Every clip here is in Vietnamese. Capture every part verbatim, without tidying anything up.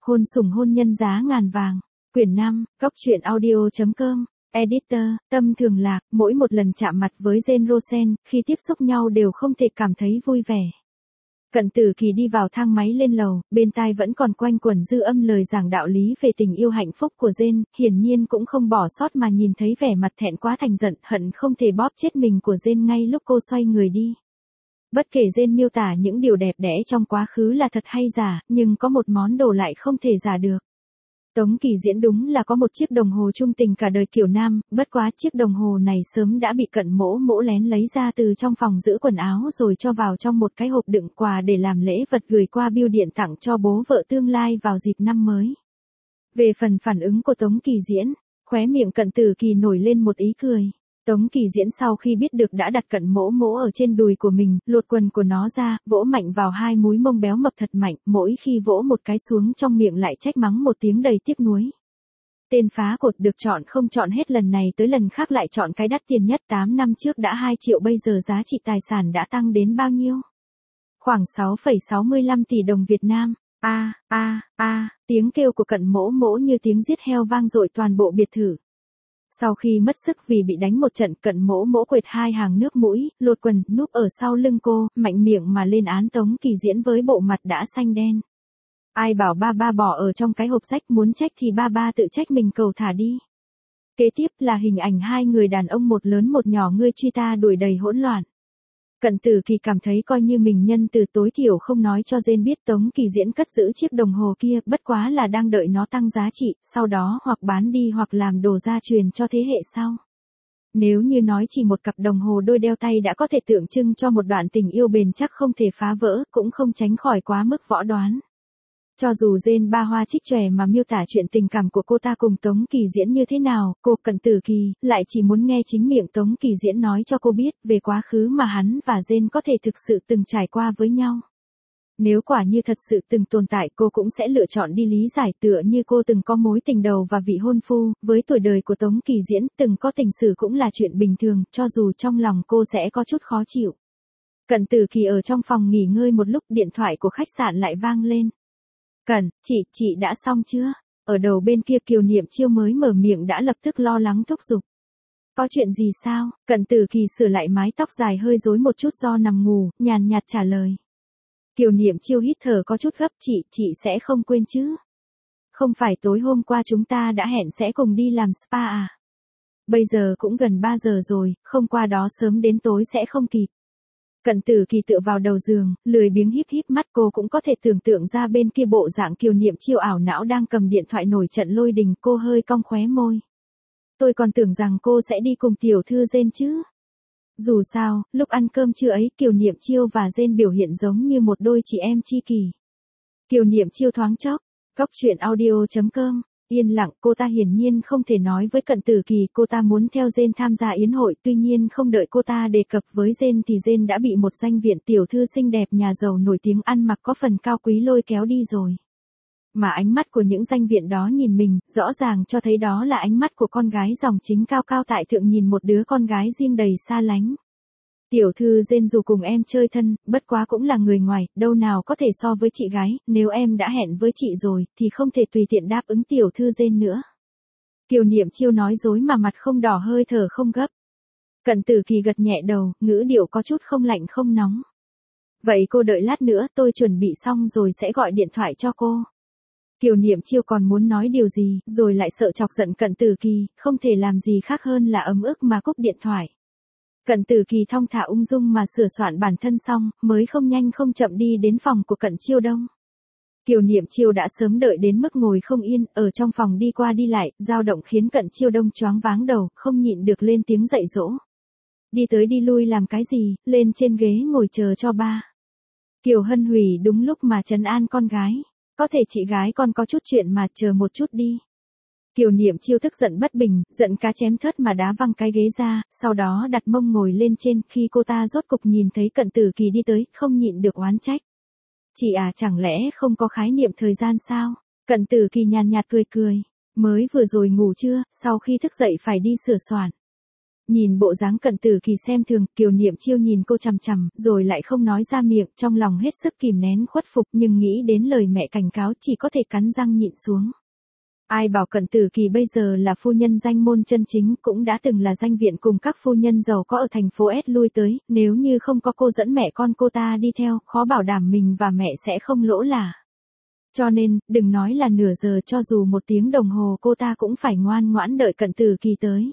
Hôn sủng hôn nhân giá ngàn vàng. Quyển năm, Cóc truyện audio.com. Editor, Tâm Thường Lạc, mỗi một lần chạm mặt với Jane Rosen, khi tiếp xúc nhau đều không thể cảm thấy vui vẻ. Cận Tử Kỳ đi vào thang máy lên lầu, bên tai vẫn còn quanh quẩn dư âm lời giảng đạo lý về tình yêu hạnh phúc của Jane, hiển nhiên cũng không bỏ sót mà nhìn thấy vẻ mặt thẹn quá thành giận, hận không thể bóp chết mình của Jane ngay lúc cô xoay người đi. Bất kể Jane miêu tả những điều đẹp đẽ trong quá khứ là thật hay giả, nhưng có một món đồ lại không thể giả được. Tống Kỳ Diễn đúng là có một chiếc đồng hồ trung tình cả đời kiểu nam, bất quá chiếc đồng hồ này sớm đã bị Cận Mỗ Mỗ lén lấy ra từ trong phòng giữ quần áo rồi cho vào trong một cái hộp đựng quà để làm lễ vật gửi qua bưu điện tặng cho bố vợ tương lai vào dịp năm mới. Về phần phản ứng của Tống Kỳ Diễn, khóe miệng Cận Tử Kỳ nổi lên một ý cười. Tống Kỳ Diễn sau khi biết được đã đặt Cận Mỗ Mỗ ở trên đùi của mình, lột quần của nó ra, vỗ mạnh vào hai múi mông béo mập thật mạnh, mỗi khi vỗ một cái xuống trong miệng lại trách mắng một tiếng đầy tiếc nuối. Tên phá cột được chọn không chọn hết lần này tới lần khác lại chọn cái đắt tiền nhất, tám năm trước đã hai triệu, bây giờ giá trị tài sản đã tăng đến bao nhiêu? Khoảng sáu phẩy sáu mươi lăm tỷ đồng Việt Nam. A a a, tiếng kêu của Cận Mỗ Mỗ như tiếng giết heo vang dội toàn bộ biệt thự. Sau khi mất sức vì bị đánh một trận, Cận Mỗ Mỗ quệt hai hàng nước mũi, lột quần, núp ở sau lưng cô, mạnh miệng mà lên án Tống Kỳ Diễn với bộ mặt đã xanh đen. Ai bảo ba ba bỏ ở trong cái hộp sách, muốn trách thì ba ba tự trách mình, cầu thả đi. Kế tiếp là hình ảnh hai người đàn ông một lớn một nhỏ ngươi truy ta đuổi đầy hỗn loạn. Cận Tử Kỳ cảm thấy coi như mình nhân từ tối thiểu không nói cho Jane biết Tống Kỳ Diễn cất giữ chiếc đồng hồ kia, bất quá là đang đợi nó tăng giá trị, sau đó hoặc bán đi hoặc làm đồ gia truyền cho thế hệ sau. Nếu như nói chỉ một cặp đồng hồ đôi đeo tay đã có thể tượng trưng cho một đoạn tình yêu bền chắc không thể phá vỡ, cũng không tránh khỏi quá mức võ đoán. Cho dù Jane ba hoa trích tròe mà miêu tả chuyện tình cảm của cô ta cùng Tống Kỳ Diễn như thế nào, cô Cận Tử Kỳ lại chỉ muốn nghe chính miệng Tống Kỳ Diễn nói cho cô biết về quá khứ mà hắn và Jane có thể thực sự từng trải qua với nhau. Nếu quả như thật sự từng tồn tại, cô cũng sẽ lựa chọn đi lý giải, tựa như cô từng có mối tình đầu và vị hôn phu, với tuổi đời của Tống Kỳ Diễn, từng có tình sử cũng là chuyện bình thường, cho dù trong lòng cô sẽ có chút khó chịu. Cận Tử Kỳ ở trong phòng nghỉ ngơi một lúc, điện thoại của khách sạn lại vang lên. Cẩn, chị, chị đã xong chưa? Ở đầu bên kia Kiều Niệm Chiêu mới mở miệng đã lập tức lo lắng thúc giục. Có chuyện gì sao? Cận Tử Kỳ sửa lại mái tóc dài hơi rối một chút do nằm ngủ, nhàn nhạt trả lời. Kiều Niệm Chiêu hít thở có chút gấp, chị, chị sẽ không quên chứ? Không phải tối hôm qua chúng ta đã hẹn sẽ cùng đi làm spa à? Bây giờ cũng gần ba giờ rồi, không qua đó sớm đến tối sẽ không kịp. Cận Tử Kỳ tựa vào đầu giường, lười biếng híp híp mắt, cô cũng có thể tưởng tượng ra bên kia bộ dạng Kiều Niệm Chiêu ảo não đang cầm điện thoại nổi trận lôi đình, cô hơi cong khóe môi. Tôi còn tưởng rằng cô sẽ đi cùng tiểu thư Jane chứ. Dù sao, lúc ăn cơm trưa ấy Kiều Niệm Chiêu và Jane biểu hiện giống như một đôi chị em tri kỷ. Kiều Niệm Chiêu thoáng chốc, Cóc truyện audio.com. Yên lặng, cô ta hiển nhiên không thể nói với Cận Tử Kỳ cô ta muốn theo Jane tham gia yến hội, tuy nhiên không đợi cô ta đề cập với Jane thì Jane đã bị một danh viện tiểu thư xinh đẹp nhà giàu nổi tiếng ăn mặc có phần cao quý lôi kéo đi rồi. Mà ánh mắt của những danh viện đó nhìn mình, rõ ràng cho thấy đó là ánh mắt của con gái dòng chính cao cao tại thượng nhìn một đứa con gái riêng đầy xa lánh. Tiểu thư Jane dù cùng em chơi thân, bất quá cũng là người ngoài, đâu nào có thể so với chị gái, nếu em đã hẹn với chị rồi, thì không thể tùy tiện đáp ứng tiểu thư Jane nữa. Kiều Niệm Chiêu nói dối mà mặt không đỏ hơi thở không gấp. Cận Tử Kỳ gật nhẹ đầu, ngữ điệu có chút không lạnh không nóng. Vậy cô đợi lát nữa, tôi chuẩn bị xong rồi sẽ gọi điện thoại cho cô. Kiều Niệm Chiêu còn muốn nói điều gì, rồi lại sợ chọc giận Cận Tử Kỳ, không thể làm gì khác hơn là ấm ức mà cúp điện thoại. Cận Tử Kỳ thong thả ung dung mà sửa soạn bản thân xong, mới không nhanh không chậm đi đến phòng của Cận Chiêu Đông. Kiều Niệm Chiêu đã sớm đợi đến mức ngồi không yên, ở trong phòng đi qua đi lại, dao động khiến Cận Chiêu Đông choáng váng đầu, không nhịn được lên tiếng dạy dỗ. Đi tới đi lui làm cái gì, lên trên ghế ngồi chờ cho ba. Kiều Hân Hủy đúng lúc mà trấn an con gái. Có thể chị gái con có chút chuyện mà, chờ một chút đi. Kiều Niệm Chiêu tức giận bất bình, giận cá chém thớt mà đá văng cái ghế ra, sau đó đặt mông ngồi lên trên, khi cô ta rốt cục nhìn thấy Cận Tử Kỳ đi tới, không nhịn được oán trách. Chị à, chẳng lẽ không có khái niệm thời gian sao? Cận Tử Kỳ nhàn nhạt cười cười, mới vừa rồi ngủ chưa, sau khi thức dậy phải đi sửa soạn. Nhìn bộ dáng Cận Tử Kỳ xem thường, Kiều Niệm Chiêu nhìn cô chằm chằm, rồi lại không nói ra miệng, trong lòng hết sức kìm nén khuất phục nhưng nghĩ đến lời mẹ cảnh cáo chỉ có thể cắn răng nhịn xuống. Ai bảo Cận Tử Kỳ bây giờ là phu nhân danh môn chân chính, cũng đã từng là danh viện cùng các phu nhân giàu có ở thành phố S lui tới, nếu như không có cô dẫn mẹ con cô ta đi theo, khó bảo đảm mình và mẹ sẽ không lỗ là. Cho nên, đừng nói là nửa giờ, cho dù một tiếng đồng hồ cô ta cũng phải ngoan ngoãn đợi Cận Tử Kỳ tới.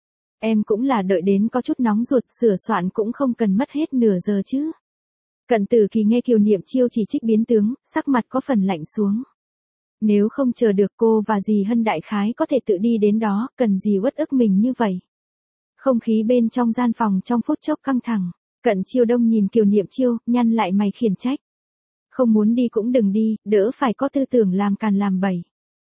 Em cũng là đợi đến có chút nóng ruột, sửa soạn cũng không cần mất hết nửa giờ chứ. Cận Tử Kỳ nghe Kiều Niệm Chiêu chỉ trích biến tướng, sắc mặt có phần lạnh xuống. Nếu không chờ được cô và dì Hân đại khái có thể tự đi đến đó, cần gì uất ức mình như vậy. Không khí bên trong gian phòng trong phút chốc căng thẳng, Cận Chiêu Đông nhìn Kiều Niệm Chiêu, nhăn lại mày khiển trách. Không muốn đi cũng đừng đi, đỡ phải có tư tưởng làm càn làm bậy.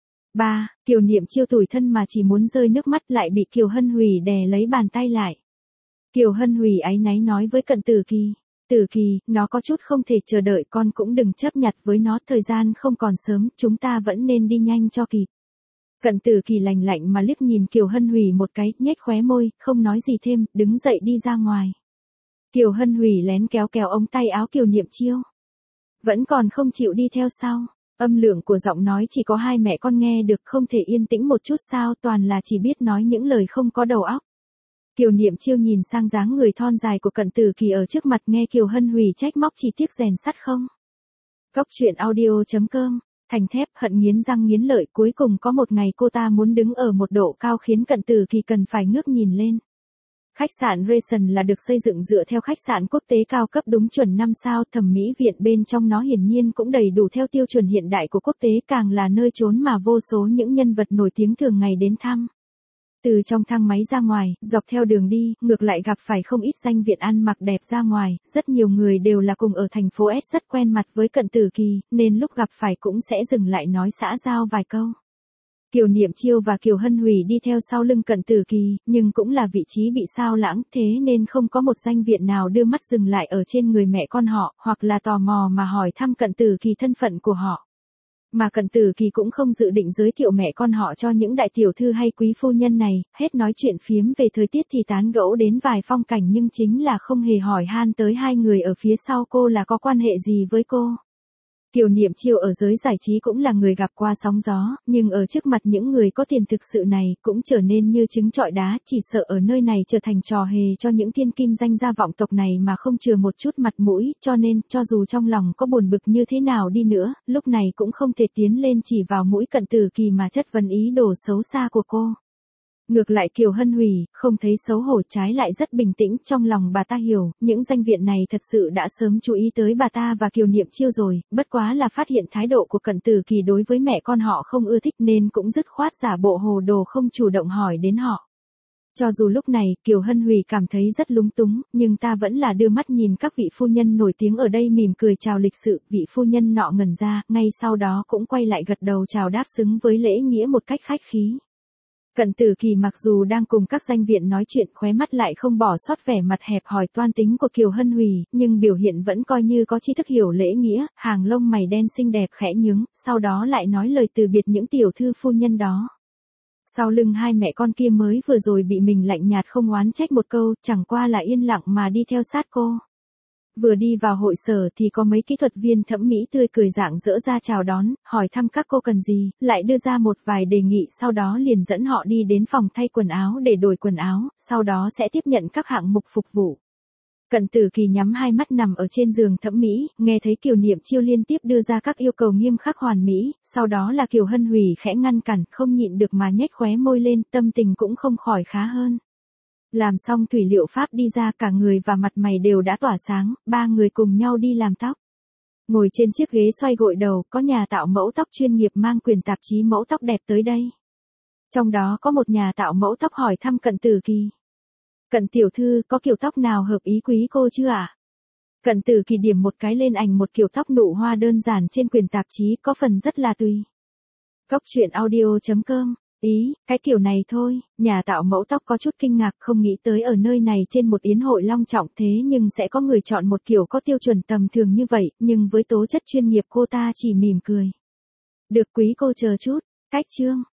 Ba, Kiều Niệm Chiêu tủi thân mà chỉ muốn rơi nước mắt lại bị Kiều Hân Hủy đè lấy bàn tay lại. Kiều Hân Hủy áy náy nói với Cận Tử Kỳ. Tử Kỳ, nó có chút không thể chờ đợi, con cũng đừng chấp nhặt với nó, thời gian không còn sớm, chúng ta vẫn nên đi nhanh cho kịp. Cận Tử Kỳ lạnh lạnh mà liếc nhìn Kiều Hân Hủy một cái, nhếch khóe môi, không nói gì thêm, đứng dậy đi ra ngoài. Kiều Hân Hủy lén kéo kéo ống tay áo Kiều Niệm Chiêu. Vẫn còn không chịu đi theo sao? Âm lượng của giọng nói chỉ có hai mẹ con nghe được, không thể yên tĩnh một chút sao, toàn là chỉ biết nói những lời không có đầu óc. Kiều Niệm Chiêu nhìn sang dáng người thon dài của Cận Tử Kỳ ở trước mặt, nghe Kiều Hân Hủy trách móc chỉ tiếc rèn sắt không. Cốc truyện audio chấm com, thành thép hận nghiến răng nghiến lợi, cuối cùng có một ngày cô ta muốn đứng ở một độ cao khiến Cận Tử Kỳ cần phải ngước nhìn lên. Khách sạn Rayson là được xây dựng dựa theo khách sạn quốc tế cao cấp đúng chuẩn năm sao, thẩm mỹ viện bên trong nó hiển nhiên cũng đầy đủ theo tiêu chuẩn hiện đại của quốc tế, càng là nơi trốn mà vô số những nhân vật nổi tiếng thường ngày đến thăm. Từ trong thang máy ra ngoài, dọc theo đường đi, ngược lại gặp phải không ít danh viện ăn mặc đẹp ra ngoài, rất nhiều người đều là cùng ở thành phố S rất quen mặt với Cận Tử Kỳ, nên lúc gặp phải cũng sẽ dừng lại nói xã giao vài câu. Kiều Niệm Chiêu và Kiều Hân Hủy đi theo sau lưng Cận Tử Kỳ, nhưng cũng là vị trí bị sao lãng, thế nên không có một danh viện nào đưa mắt dừng lại ở trên người mẹ con họ, hoặc là tò mò mà hỏi thăm Cận Tử Kỳ thân phận của họ. Mà Cận Tử Kỳ cũng không dự định giới thiệu mẹ con họ cho những đại tiểu thư hay quý phu nhân này, hết nói chuyện phiếm về thời tiết thì tán gẫu đến vài phong cảnh, nhưng chính là không hề hỏi han tới hai người ở phía sau cô là có quan hệ gì với cô. Kiều Niệm Chiêu ở giới giải trí cũng là người gặp qua sóng gió, nhưng ở trước mặt những người có tiền thực sự này cũng trở nên như trứng trọi đá, chỉ sợ ở nơi này trở thành trò hề cho những thiên kim danh gia vọng tộc này mà không chừa một chút mặt mũi, cho nên, cho dù trong lòng có buồn bực như thế nào đi nữa, lúc này cũng không thể tiến lên chỉ vào mũi Cận Tử Kỳ mà chất vấn ý đồ xấu xa của cô. Ngược lại Kiều Hân Hủy, không thấy xấu hổ, trái lại rất bình tĩnh, trong lòng bà ta hiểu, những danh viện này thật sự đã sớm chú ý tới bà ta và Kiều Niệm Chiêu rồi, bất quá là phát hiện thái độ của Cận Tử Kỳ đối với mẹ con họ không ưa thích nên cũng dứt khoát giả bộ hồ đồ không chủ động hỏi đến họ. Cho dù lúc này Kiều Hân Hủy cảm thấy rất lúng túng, nhưng ta vẫn là đưa mắt nhìn các vị phu nhân nổi tiếng ở đây mỉm cười chào lịch sự, vị phu nhân nọ ngẩn ra, ngay sau đó cũng quay lại gật đầu chào đáp xứng với lễ nghĩa một cách khách khí. Cận Tử Kỳ mặc dù đang cùng các danh viện nói chuyện, khóe mắt lại không bỏ sót vẻ mặt hẹp hòi toan tính của Kiều Hân Hủy, nhưng biểu hiện vẫn coi như có tri thức hiểu lễ nghĩa, hàng lông mày đen xinh đẹp khẽ nhướng, sau đó lại nói lời từ biệt những tiểu thư phu nhân đó. Sau lưng hai mẹ con kia mới vừa rồi bị mình lạnh nhạt không oán trách một câu, chẳng qua là yên lặng mà đi theo sát cô. Vừa đi vào hội sở thì có mấy kỹ thuật viên thẩm mỹ tươi cười rạng rỡ ra chào đón, hỏi thăm các cô cần gì, lại đưa ra một vài đề nghị, sau đó liền dẫn họ đi đến phòng thay quần áo để đổi quần áo, sau đó sẽ tiếp nhận các hạng mục phục vụ. Cận Tử Kỳ nhắm hai mắt nằm ở trên giường thẩm mỹ, nghe thấy Kiều Niệm Chiêu liên tiếp đưa ra các yêu cầu nghiêm khắc hoàn mỹ, sau đó là Kiều Hân Hủy khẽ ngăn cản, không nhịn được mà nhếch khóe môi lên, tâm tình cũng không khỏi khá hơn. Làm xong thủy liệu pháp đi ra, cả người và mặt mày đều đã tỏa sáng, ba người cùng nhau đi làm tóc. Ngồi trên chiếc ghế xoay gội đầu, có nhà tạo mẫu tóc chuyên nghiệp mang quyền tạp chí mẫu tóc đẹp tới đây. Trong đó có một nhà tạo mẫu tóc hỏi thăm Cận Tử Kỳ. Cận tiểu thư, có kiểu tóc nào hợp ý quý cô chưa ạ? À? Cận Tử Kỳ điểm một cái lên ảnh một kiểu tóc nụ hoa đơn giản trên quyền tạp chí, có phần rất là tùy. Cốc truyện audio chấm com. Ý, cái kiểu này thôi, nhà tạo mẫu tóc có chút kinh ngạc, không nghĩ tới ở nơi này trên một yến hội long trọng thế nhưng sẽ có người chọn một kiểu có tiêu chuẩn tầm thường như vậy, nhưng với tố chất chuyên nghiệp cô ta chỉ mỉm cười. Được quý cô chờ chút, cách chương.